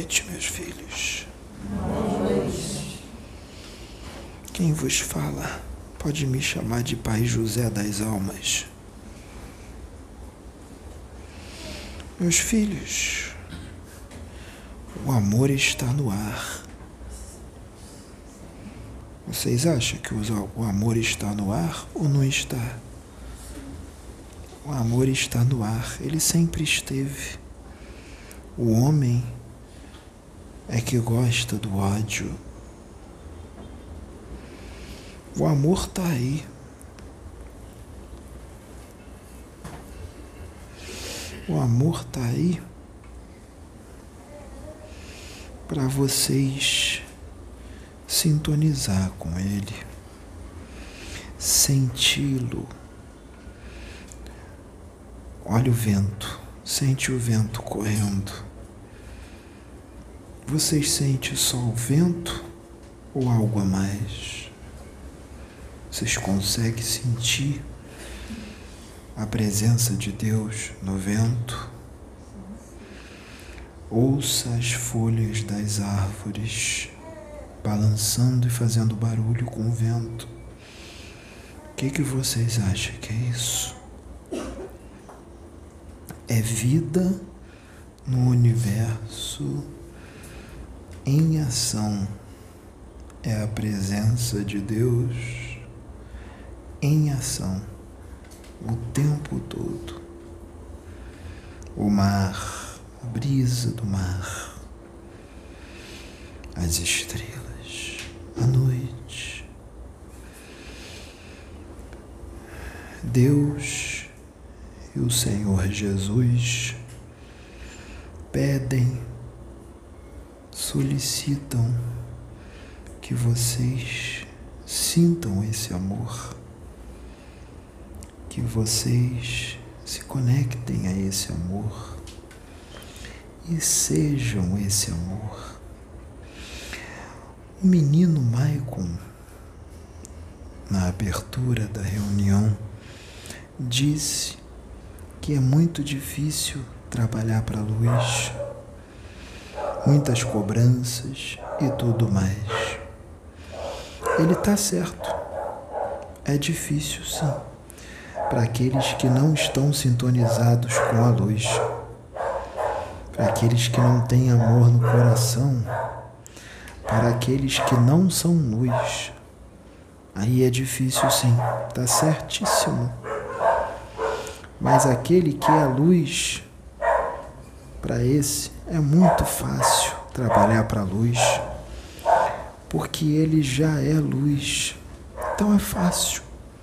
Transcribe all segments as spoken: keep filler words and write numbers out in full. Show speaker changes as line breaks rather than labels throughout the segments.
noite, meus filhos. Boa noite. Quem vos fala pode me chamar de Pai José das Almas. Meus filhos, o amor está no ar. Vocês acham que o amor está no ar ou não está? O amor está no ar, ele sempre esteve. O homem é que gosta do ódio. O amor está aí. O amor está aí para vocês sintonizar com ele, senti-lo. Olha o vento, sente o vento correndo. Vocês sentem só o vento ou algo a mais? Vocês conseguem sentir a presença de Deus no vento? Ouça as folhas das árvores balançando e fazendo barulho com o vento. O que que vocês acham que é isso? É vida no universo em ação. É a presença de Deus em ação o tempo todo. O mar, a brisa do mar, as estrelas, a noite. Deus e o Senhor Jesus pedem, solicitam que vocês sintam esse amor, que vocês se conectem a esse amor e sejam esse amor. O menino Maicon, na abertura da reunião, disse que é muito difícil trabalhar para a luz, muitas cobranças e tudo mais. Ele está certo, é difícil sim, para aqueles que não estão sintonizados com a luz, para aqueles que não têm amor no coração, para aqueles que não são luz. Aí é difícil sim, está certíssimo. Mas aquele que é luz, para esse é muito fácil trabalhar para a luz, porque ele já é luz, então é fácil.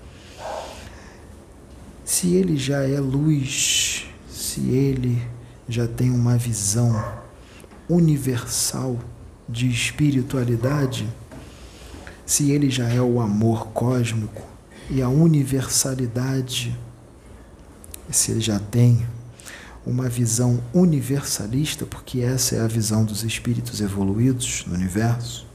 Se ele já é luz, se ele já tem uma visão universal de espiritualidade, se ele já é o amor cósmico e a universalidade, se ele já tem uma visão universalista, porque essa é a visão dos espíritos evoluídos no universo,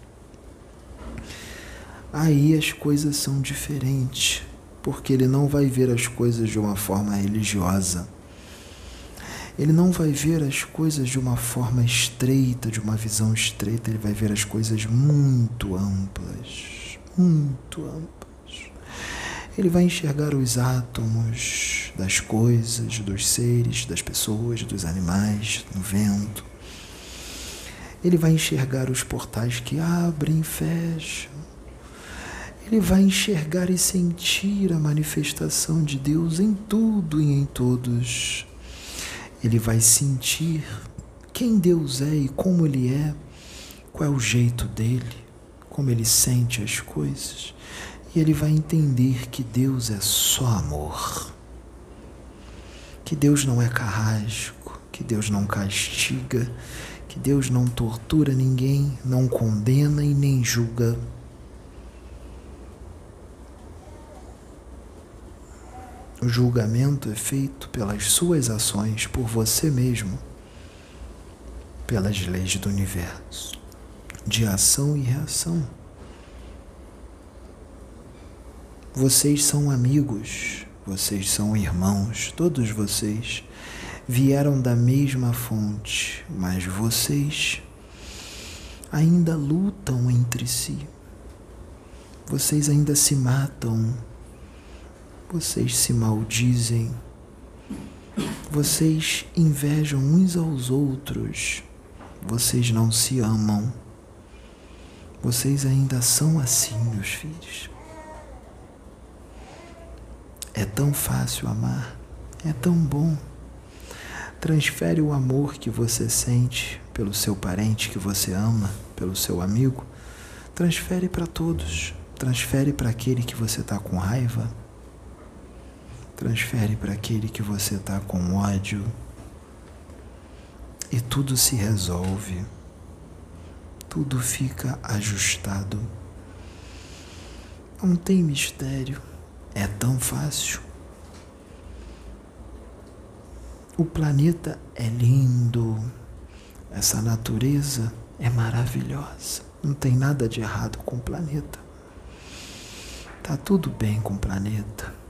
aí as coisas são diferentes, porque ele não vai ver as coisas de uma forma religiosa. Ele não vai ver as coisas de uma forma estreita, de uma visão estreita, ele vai ver as coisas muito amplas, muito amplas. Ele vai enxergar os átomos das coisas, dos seres, das pessoas, dos animais, no vento. Ele vai enxergar os portais que abrem e fecham. Ele vai enxergar e sentir a manifestação de Deus em tudo e em todos. Ele vai sentir quem Deus é e como Ele é, qual é o jeito dele, como ele sente as coisas. E ele vai entender que Deus é só amor, que Deus não é carrasco, que Deus não castiga, que Deus não tortura ninguém, não condena e nem julga. O julgamento é feito pelas suas ações, por você mesmo, pelas leis do universo, de ação e reação. Vocês são amigos, vocês são irmãos, todos vocês vieram da mesma fonte, mas vocês ainda lutam entre si. Vocês ainda se matam. Vocês se maldizem. Vocês invejam uns aos outros. Vocês não se amam. Vocês ainda são assim, meus filhos. É tão fácil amar. É tão bom. Transfere o amor que você sente pelo seu parente que você ama, pelo seu amigo. Transfere para todos. Transfere para aquele que você está com raiva. Transfere para aquele que você está com ódio. E tudo se resolve. Tudo fica ajustado. Não tem mistério. É tão fácil. O planeta é lindo. Essa natureza é maravilhosa. Não tem nada de errado com o planeta. Tá tudo bem com o planeta.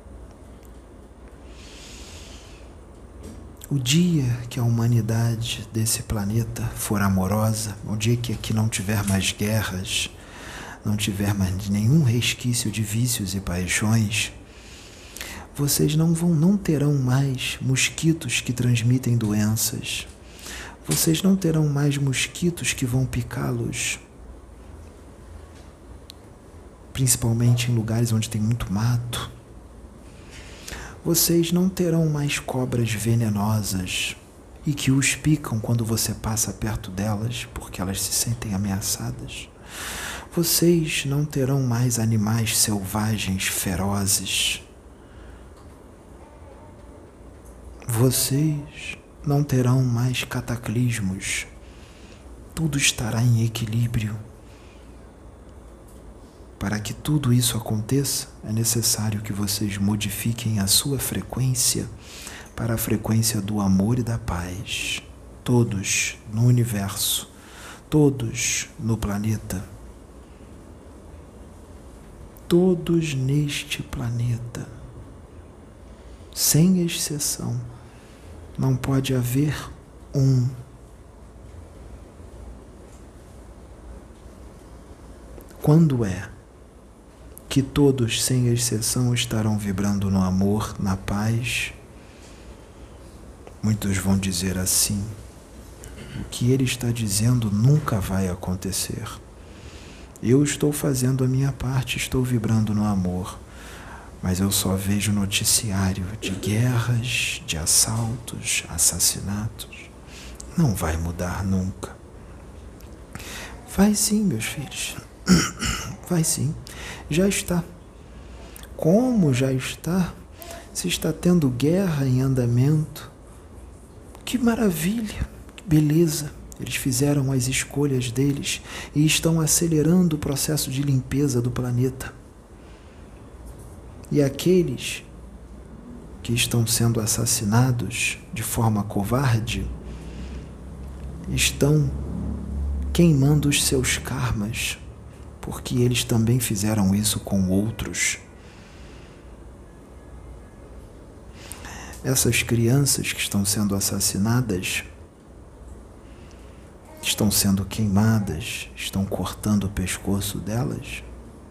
O dia que a humanidade desse planeta for amorosa, o dia que aqui não tiver mais guerras, não tiver mais nenhum resquício de vícios e paixões, vocês não vão, não terão mais mosquitos que transmitem doenças. Vocês não terão mais mosquitos que vão picá-los, principalmente em lugares onde tem muito mato. Vocês não terão mais cobras venenosas e que os picam quando você passa perto delas, porque elas se sentem ameaçadas. Vocês não terão mais animais selvagens ferozes. Vocês não terão mais cataclismos. Tudo estará em equilíbrio. Para que tudo isso aconteça, é necessário que vocês modifiquem a sua frequência para a frequência do amor e da paz. Todos no universo, todos no planeta, todos neste planeta, sem exceção. Não pode haver um. Quando é que todos, sem exceção, estarão vibrando no amor, na paz? Muitos vão dizer assim: o que ele está dizendo nunca vai acontecer. Eu estou fazendo a minha parte, estou vibrando no amor, mas eu só vejo noticiário de guerras, de assaltos, assassinatos. Não vai mudar nunca. Vai sim, meus filhos. Vai sim. Já está. Como já está? Se está tendo guerra em andamento. Que maravilha, que beleza. Eles fizeram as escolhas deles e estão acelerando o processo de limpeza do planeta. E aqueles que estão sendo assassinados de forma covarde estão queimando os seus karmas, porque eles também fizeram isso com outros. Essas crianças que estão sendo assassinadas, estão sendo queimadas, estão cortando o pescoço delas,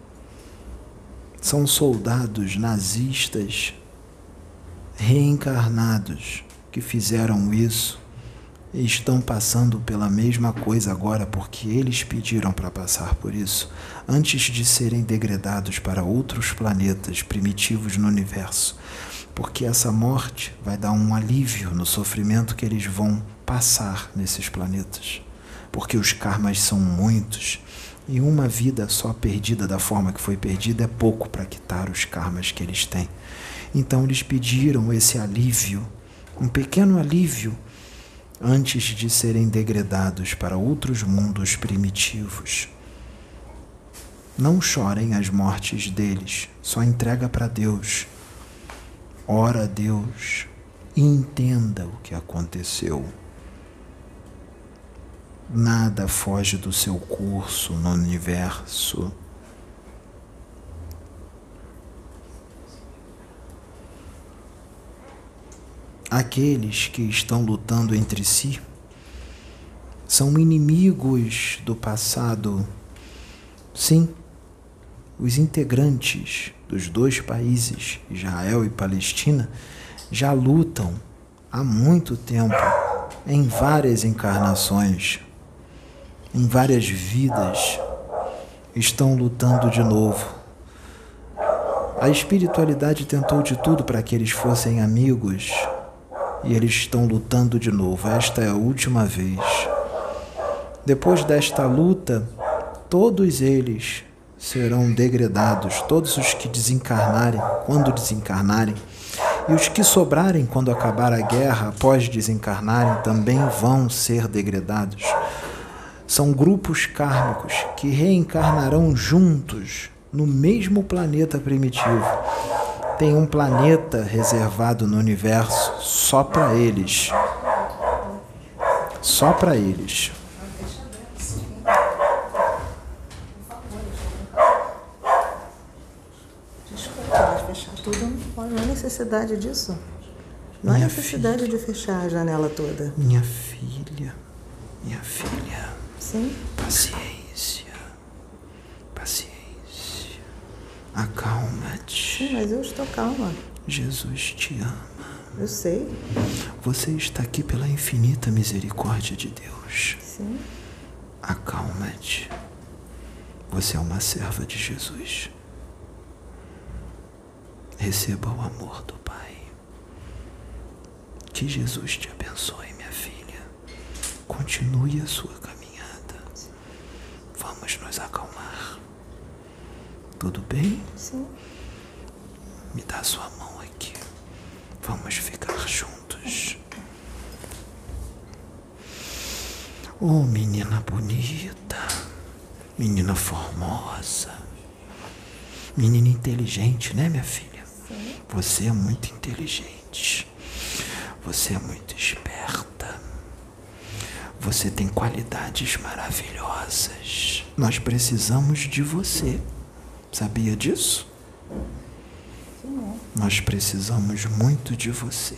são soldados nazistas reencarnados que fizeram isso e estão passando pela mesma coisa agora porque eles pediram para passar por isso, antes de serem degradados para outros planetas primitivos no universo, porque essa morte vai dar um alívio no sofrimento que eles vão passar nesses planetas, porque os karmas são muitos e uma vida só perdida da forma que foi perdida é pouco para quitar os karmas que eles têm. Então eles pediram esse alívio, um pequeno alívio, antes de serem degradados para outros mundos primitivos. Não chorem as mortes deles, só entrega para Deus. Ora a Deus e entenda o que aconteceu. Nada foge do seu curso no universo. Aqueles que estão lutando entre si são inimigos do passado. Sim, os integrantes dos dois países, Israel e Palestina, já lutam há muito tempo, em várias encarnações, em várias vidas, estão lutando de novo. A espiritualidade tentou de tudo para que eles fossem amigos, e eles estão lutando de novo. Esta é a última vez. Depois desta luta, todos eles serão degradados, todos os que desencarnarem, quando desencarnarem, e os que sobrarem quando acabar a guerra, após desencarnarem, também vão ser degradados. São grupos kármicos que reencarnarão juntos no mesmo planeta primitivo. Tem um planeta reservado no universo só para eles. Só para eles.
Desculpa, mas fechar tudo não há necessidade disso. Não há necessidade de fechar a janela toda.
Minha filha, minha filha.
Sim?
Paciência. Paciência. Acalma-te.
Sim, mas eu estou calma.
Jesus te ama.
Eu sei.
Você está aqui pela infinita misericórdia de Deus.
Sim.
Acalma-te. Você é uma serva de Jesus. Receba o amor do Pai. Que Jesus te abençoe, minha filha. Continue a sua caminhada. Vamos nos acalmar. Tudo bem?
Sim.
Me dá sua mão aqui. Vamos ficar juntos. Oh, menina bonita. Menina formosa. Menina inteligente, né, minha filha?
Sim.
Você é muito inteligente. Você é muito esperta. Você tem qualidades maravilhosas. Nós precisamos de você. Sabia disso?
Sim.
Nós precisamos muito de você.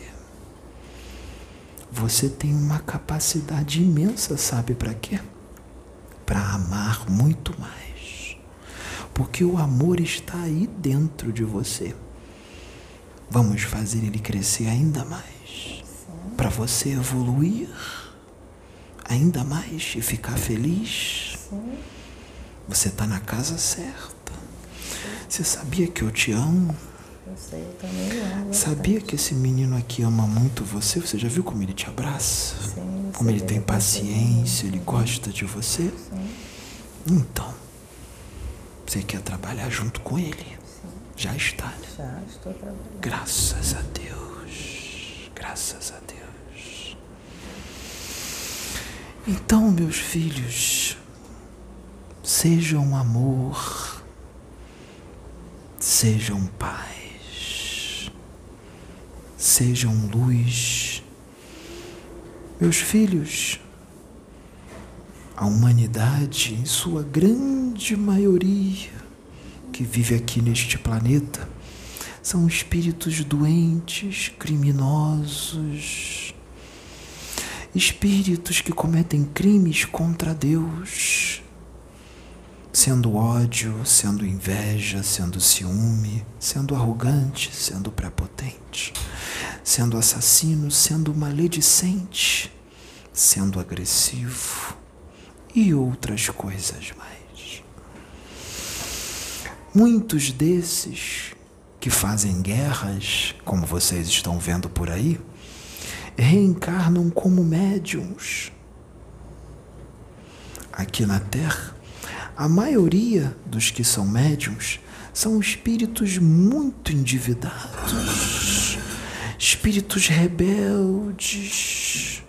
Você tem uma capacidade imensa, sabe para quê? Para amar muito mais. Porque o amor está aí dentro de você. Vamos fazer ele crescer ainda mais. Para você evoluir ainda mais e ficar feliz.
Sim.
Você está na casa certa. Você sabia que eu te amo?
Eu sei, eu também amo.
Sabia que esse menino aqui ama muito você? Você já viu como ele te abraça?
Sim,
como ele tem paciência, ele gosta de você?
Sim.
Então, você quer trabalhar junto com ele?
Sim.
Já está, né?
Já estou trabalhando.
Graças a Deus. Graças a Deus. Então, meus filhos, sejam amor, sejam paz, sejam luz. Meus filhos, a humanidade, em sua grande maioria, que vive aqui neste planeta, são espíritos doentes, criminosos, espíritos que cometem crimes contra Deus, sendo ódio, sendo inveja, sendo ciúme, sendo arrogante, sendo prepotente, sendo assassino, sendo maledicente, sendo agressivo e outras coisas mais. Muitos desses que fazem guerras, como vocês estão vendo por aí, reencarnam como médiuns. Aqui na Terra, a maioria dos que são médiuns são espíritos muito endividados, espíritos rebeldes,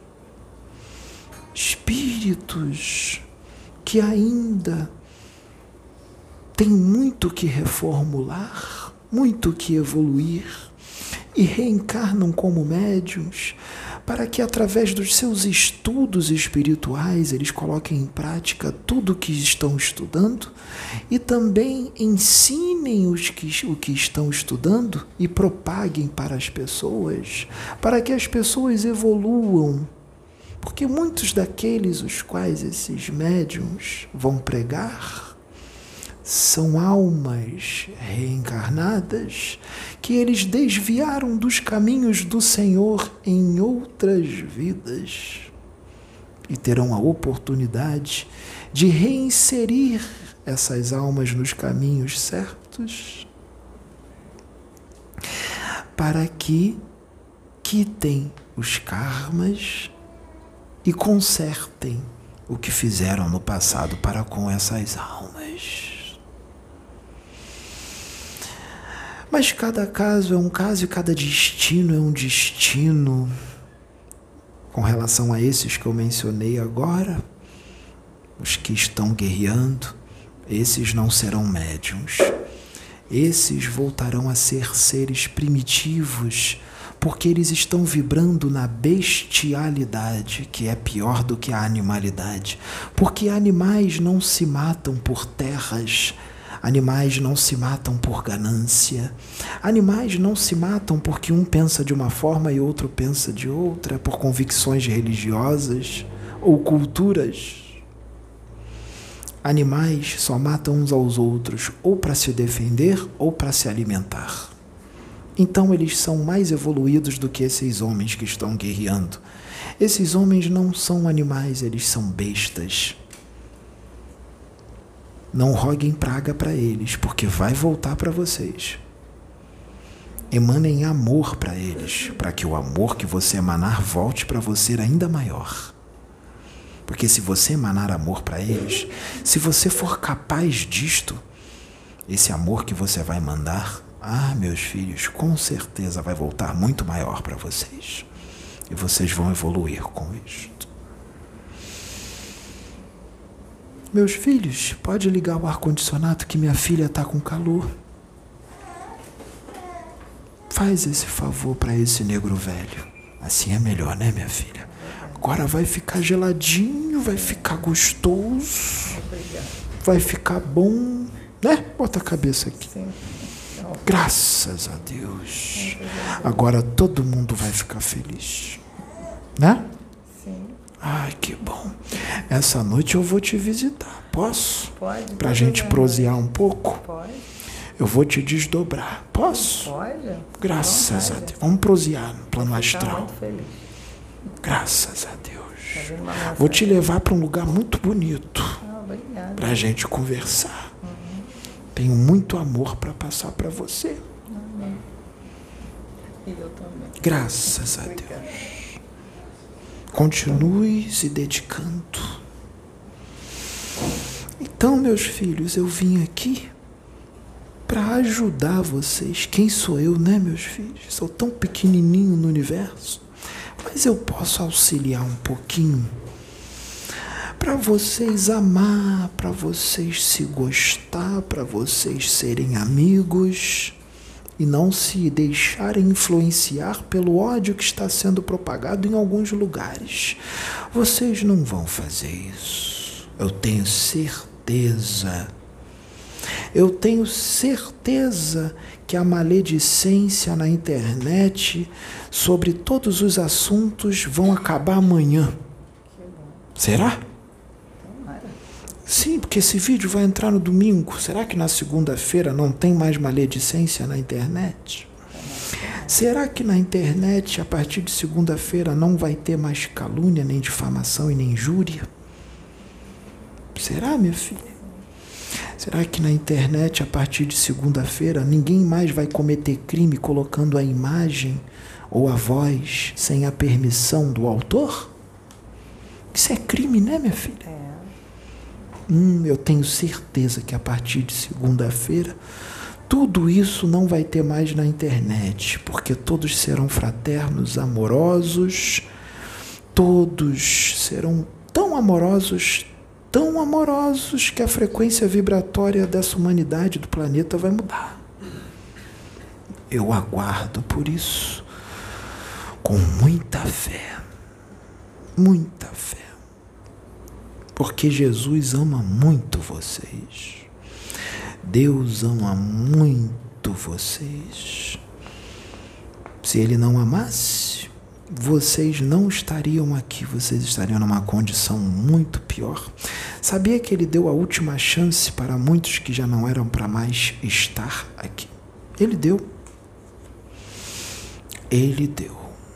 espíritos que ainda têm muito que reformular, muito que evoluir, e reencarnam como médiuns para que, através dos seus estudos espirituais, eles coloquem em prática tudo o que estão estudando e também ensinem os que, o que estão estudando e propaguem para as pessoas, para que as pessoas evoluam Porque muitos daqueles os quais esses médiuns vão pregar são almas reencarnadas que eles desviaram dos caminhos do Senhor em outras vidas e terão a oportunidade de reinserir essas almas nos caminhos certos para que quitem os karmas e consertem o que fizeram no passado para com essas almas. Mas cada caso é um caso e cada destino é um destino. Com relação a esses que eu mencionei agora, os que estão guerreando, esses não serão médiuns. Esses voltarão a ser seres primitivos, porque eles estão vibrando na bestialidade, que é pior do que a animalidade. Porque animais não se matam por terras, animais não se matam por ganância, animais não se matam porque um pensa de uma forma e outro pensa de outra, por convicções religiosas ou culturas. Animais só matam uns aos outros ou para se defender ou para se alimentar. Então eles são mais evoluídos do que esses homens que estão guerreando. Esses homens não são animais, eles são bestas. Não roguem praga para eles, porque vai voltar para vocês. Emanem amor para eles, para que o amor que você emanar volte para você ainda maior. Porque se você emanar amor para eles, se você for capaz disto, esse amor que você vai mandar, ah, meus filhos, com certeza vai voltar muito maior para vocês. E vocês vão evoluir com isto. Meus filhos, pode ligar o ar-condicionado que minha filha está com calor. Faz esse favor para esse negro velho. Assim é melhor, né, minha filha? Agora vai ficar geladinho, vai ficar gostoso, vai ficar bom, né? Bota a cabeça aqui. Graças a Deus. Agora todo mundo vai ficar feliz, né? Sim. Ai, que bom. Essa noite eu vou te visitar. Posso? Pode. Pra gente prosear um pouco? Pode. Eu vou te desdobrar. Posso? Pode. Graças a Deus. Vamos prosear no plano astral. Muito feliz. Graças a Deus. Vou te levar para um lugar muito bonito. Ah, obrigada. Pra gente conversar. Uhum. Tenho muito amor para passar para você. Amém. E eu também. Graças a Deus. Continue se dedicando. Então, meus filhos, eu vim aqui para ajudar vocês. Quem sou eu, né, meus filhos? Sou tão pequenininho no universo, mas eu posso auxiliar um pouquinho para vocês amar, para vocês se gostar, para vocês serem amigos e não se deixarem influenciar pelo ódio que está sendo propagado em alguns lugares. Vocês não vão fazer isso. Eu tenho certeza. Eu tenho certeza que a maledicência na internet sobre todos os assuntos vão acabar amanhã. Será? Sim, porque esse vídeo vai entrar no domingo. Será que na segunda-feira não tem mais maledicência na internet? Será que na internet, a partir de segunda-feira, não vai ter mais calúnia, nem difamação e nem injúria? Será, minha filha? Será que na internet, a partir de segunda-feira, ninguém mais vai cometer crime colocando a imagem ou a voz sem a permissão do autor? Isso é crime, né, minha filha? É. Hum, eu tenho certeza que a partir de segunda-feira, tudo isso não vai ter mais na internet, porque todos serão fraternos, amorosos, todos serão tão amorosos, tão amorosos que a frequência vibratória dessa humanidade do planeta vai mudar. Eu aguardo por isso com muita fé, muita fé, porque Jesus ama muito vocês, Deus ama muito vocês. Se Ele não amasse, vocês não estariam aqui, vocês estariam numa condição muito pior. Sabia que ele deu a última chance para muitos que já não eram para mais estar aqui? Ele deu. Ele deu.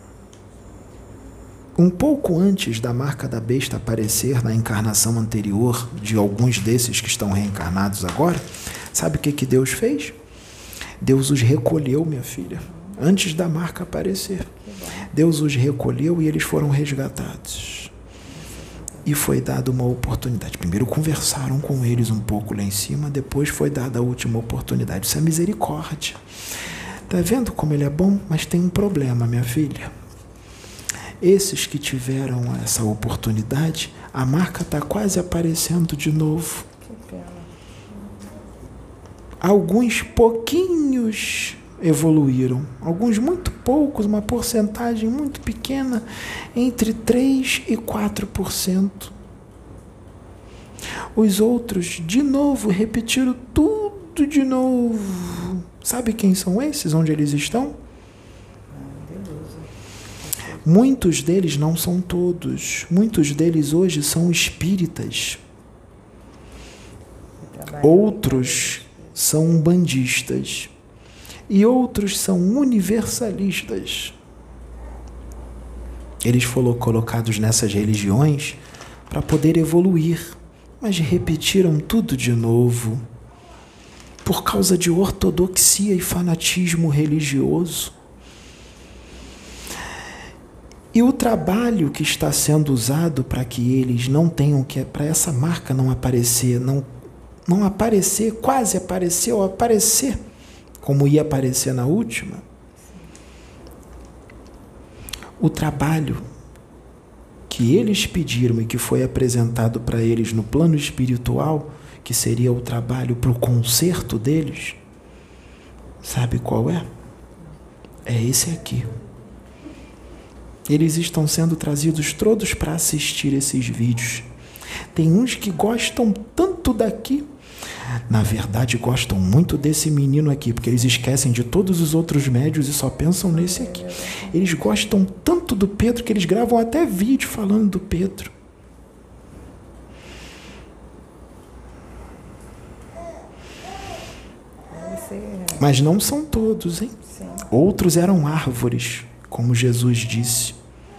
Um pouco antes da marca da besta aparecer na encarnação anterior de alguns desses que estão reencarnados agora, sabe o que, que Deus fez? Deus os recolheu, minha filha, antes da marca aparecer. Deus os recolheu e eles foram resgatados. E foi dada uma oportunidade. Primeiro conversaram com eles um pouco lá em cima, depois foi dada a última oportunidade. Isso é misericórdia. Está vendo como ele é bom? Mas tem um problema, minha filha. Esses que tiveram essa oportunidade, a marca está quase aparecendo de novo. Que pena. Alguns pouquinhos evoluíram, alguns muito poucos, uma porcentagem muito pequena, entre três e quatro por cento. Os outros, de novo, repetiram tudo de novo. Sabe quem são esses? Onde eles estão? Muitos deles, não são todos, muitos deles hoje são espíritas. Outros são umbandistas. E outros são universalistas. Eles foram colocados nessas religiões para poder evoluir, mas repetiram tudo de novo por causa de ortodoxia e fanatismo religioso. E o trabalho que está sendo usado para que eles não tenham que, para essa marca não aparecer, não, não aparecer, quase aparecer ou aparecer, como ia aparecer na última, o trabalho que eles pediram e que foi apresentado para eles no plano espiritual, que seria o trabalho para o conserto deles, sabe qual é? É esse aqui. Eles estão sendo trazidos todos para assistir esses vídeos. Tem uns que gostam tanto daqui, na verdade gostam muito desse menino aqui, porque eles esquecem de todos os outros médios e só pensam nesse aqui. Eles gostam tanto do Pedro que eles gravam até vídeo falando do Pedro. Mas não são todos, hein? Outros eram árvores, como Jesus disse.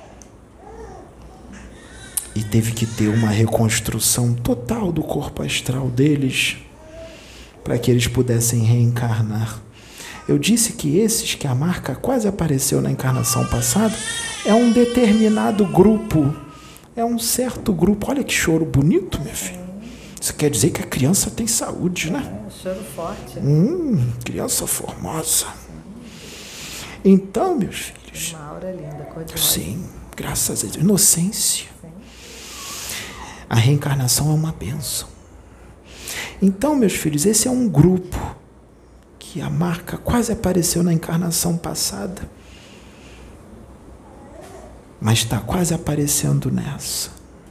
E teve que ter uma reconstrução total do corpo astral deles para que eles pudessem reencarnar. Eu disse que esses que a marca quase apareceu na encarnação passada é um determinado grupo, é um certo grupo. Olha que choro bonito, minha filha. Isso quer dizer que a criança tem saúde, né?
É, choro forte.
Hum, criança formosa. Então, meus filhos...
Uma aura linda, cor de rosa.
Sim, graças a Deus. Inocência. Sim. A reencarnação é uma bênção. Então, meus filhos, esse é um grupo que a marca quase apareceu na encarnação passada, mas está quase aparecendo nessa.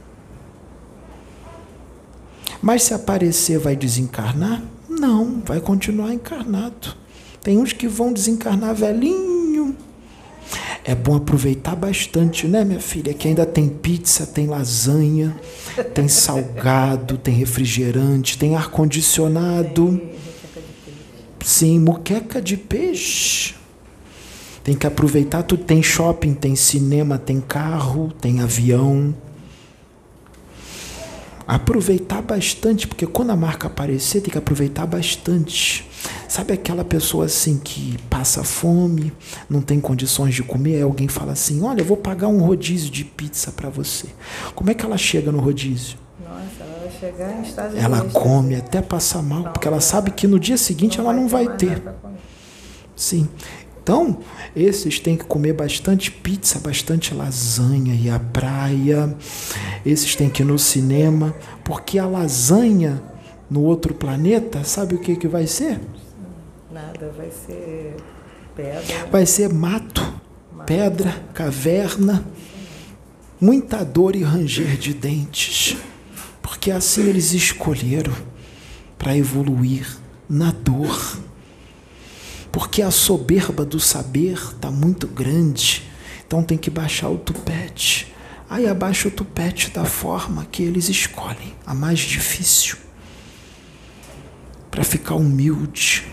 Mas se aparecer, vai desencarnar? Não, vai continuar encarnado. Tem uns que vão desencarnar velhinho. É bom aproveitar bastante, né, minha filha? Que ainda tem pizza, tem lasanha, tem salgado, tem refrigerante, tem ar-condicionado. Sim, muqueca de peixe. Tem que aproveitar tudo. Tem shopping, tem cinema, tem carro, tem avião. Aproveitar bastante, porque quando a marca aparecer, tem que aproveitar bastante. Sabe aquela pessoa assim que passa fome, não tem condições de comer, aí alguém fala assim, olha, eu vou pagar um rodízio de pizza para você. Como é que ela chega no rodízio?
Nossa, ela vai chegar em estado de
Ela come até passar mal, porque ela sabe que no dia seguinte ela não vai ter. Sim. Então, esses têm que comer bastante pizza, bastante lasanha e a praia. Esses têm que ir no cinema, porque a lasanha no outro planeta, sabe o que, que vai ser?
Nada, vai ser pedra.
Vai ser mato, mato, pedra, caverna, muita dor e ranger de dentes. Porque assim eles escolheram para evoluir na dor. Porque a soberba do saber está muito grande. Então tem que baixar o tupete. Aí abaixa o tupete da forma que eles escolhem, a mais difícil, para ficar humilde.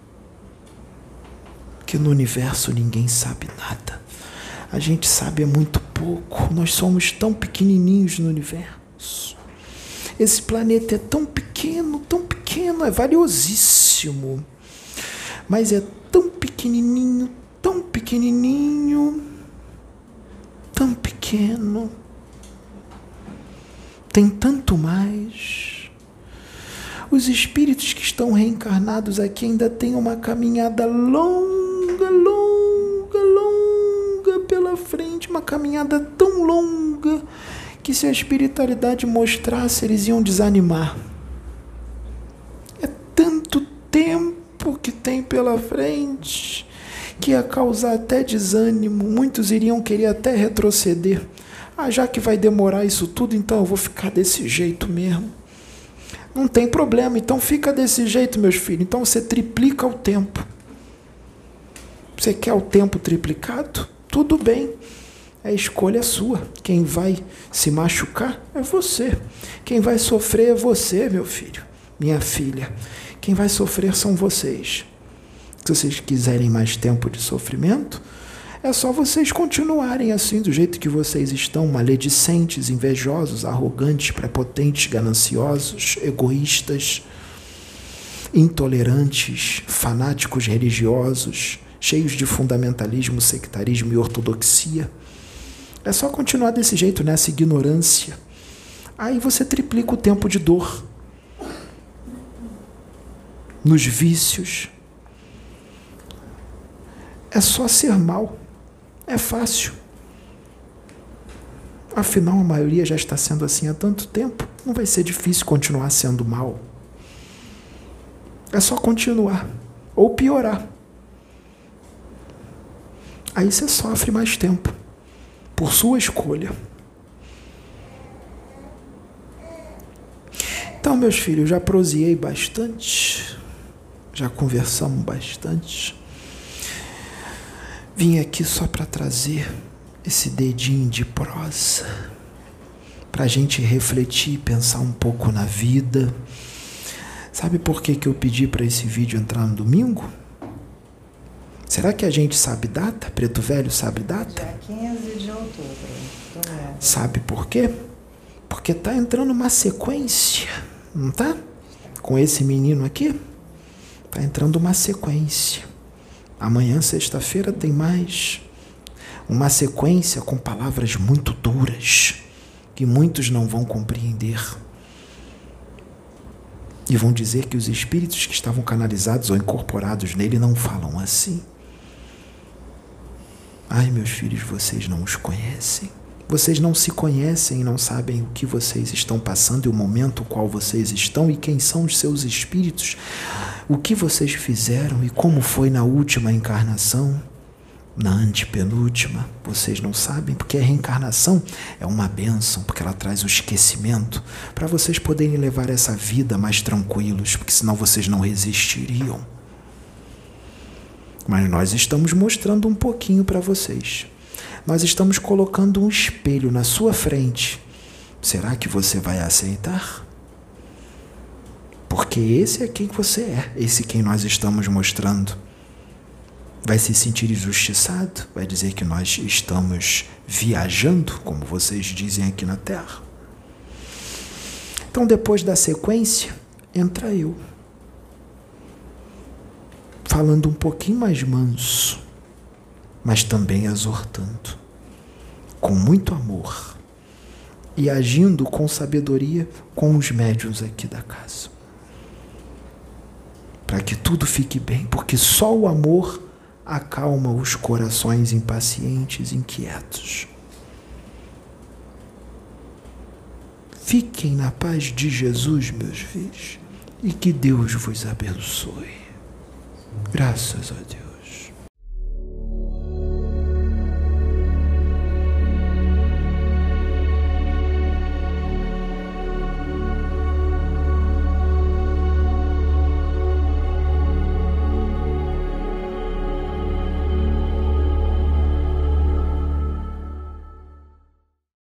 Que no universo ninguém sabe nada. A gente sabe é muito pouco. Nós somos tão pequenininhos no universo. Esse planeta é tão pequeno, tão pequeno, é valiosíssimo. Mas é tão pequenininho, tão pequenininho, tão pequeno. Tem tanto mais. Os espíritos que estão reencarnados aqui ainda têm uma caminhada longa, longa, longa pela frente. Uma caminhada tão longa que se a espiritualidade mostrasse, eles iam desanimar. É tanto tempo que tem pela frente que ia causar até desânimo. Muitos iriam querer até retroceder. Ah, já que vai demorar isso tudo, então eu vou ficar desse jeito mesmo. Não tem problema, então fica desse jeito, meus filhos. Então você triplica o tempo. Você quer o tempo triplicado? Tudo bem. A escolha é sua. Quem vai se machucar é você. Quem vai sofrer é você, meu filho, minha filha. Quem vai sofrer são vocês. Se vocês quiserem mais tempo de sofrimento, é só vocês continuarem assim, do jeito que vocês estão, maledicentes, invejosos, arrogantes, prepotentes, gananciosos, egoístas, intolerantes, fanáticos religiosos, cheios de fundamentalismo, sectarismo e ortodoxia. É só continuar desse jeito, nessa ignorância. Aí você triplica o tempo de dor. Nos vícios. É só ser mal. É fácil. Afinal, a maioria já está sendo assim há tanto tempo. Não vai ser difícil continuar sendo mal. É só continuar. Ou piorar. Aí você sofre mais tempo. Por sua escolha. Então, meus filhos, já proseei bastante. Já conversamos bastante. Vim aqui só para trazer esse dedinho de prosa, para a gente refletir e pensar um pouco na vida. Sabe por que que eu pedi para esse vídeo entrar no domingo? Será que a gente sabe data? Preto Velho sabe data?
Dia quinze de outubro. Domingo.
Sabe por quê? Porque tá entrando uma sequência, não tá? Com esse menino aqui, tá entrando uma sequência. Amanhã, sexta-feira, tem mais uma sequência com palavras muito duras que muitos não vão compreender. E vão dizer que os espíritos que estavam canalizados ou incorporados nele não falam assim. Ai, meus filhos, vocês não os conhecem. Vocês não se conhecem e não sabem o que vocês estão passando e o momento no qual vocês estão e quem são os seus espíritos, o que vocês fizeram e como foi na última encarnação, na antepenúltima. Vocês não sabem, porque a reencarnação é uma bênção, porque ela traz o esquecimento para vocês poderem levar essa vida mais tranquilos, porque senão vocês não resistiriam. Mas nós estamos mostrando um pouquinho para vocês. Nós estamos colocando um espelho na sua frente. Será que você vai aceitar? Porque esse é quem você é, esse quem nós estamos mostrando. Vai se sentir injustiçado? Vai dizer que nós estamos viajando, como vocês dizem aqui na Terra? Então, depois da sequência, entra eu. Falando um pouquinho mais manso, mas também exortando, com muito amor, e agindo com sabedoria com os médiuns aqui da casa. Para que tudo fique bem, porque só o amor acalma os corações impacientes e inquietos. Fiquem na paz de Jesus, meus filhos, e que Deus vos abençoe. Graças a Deus.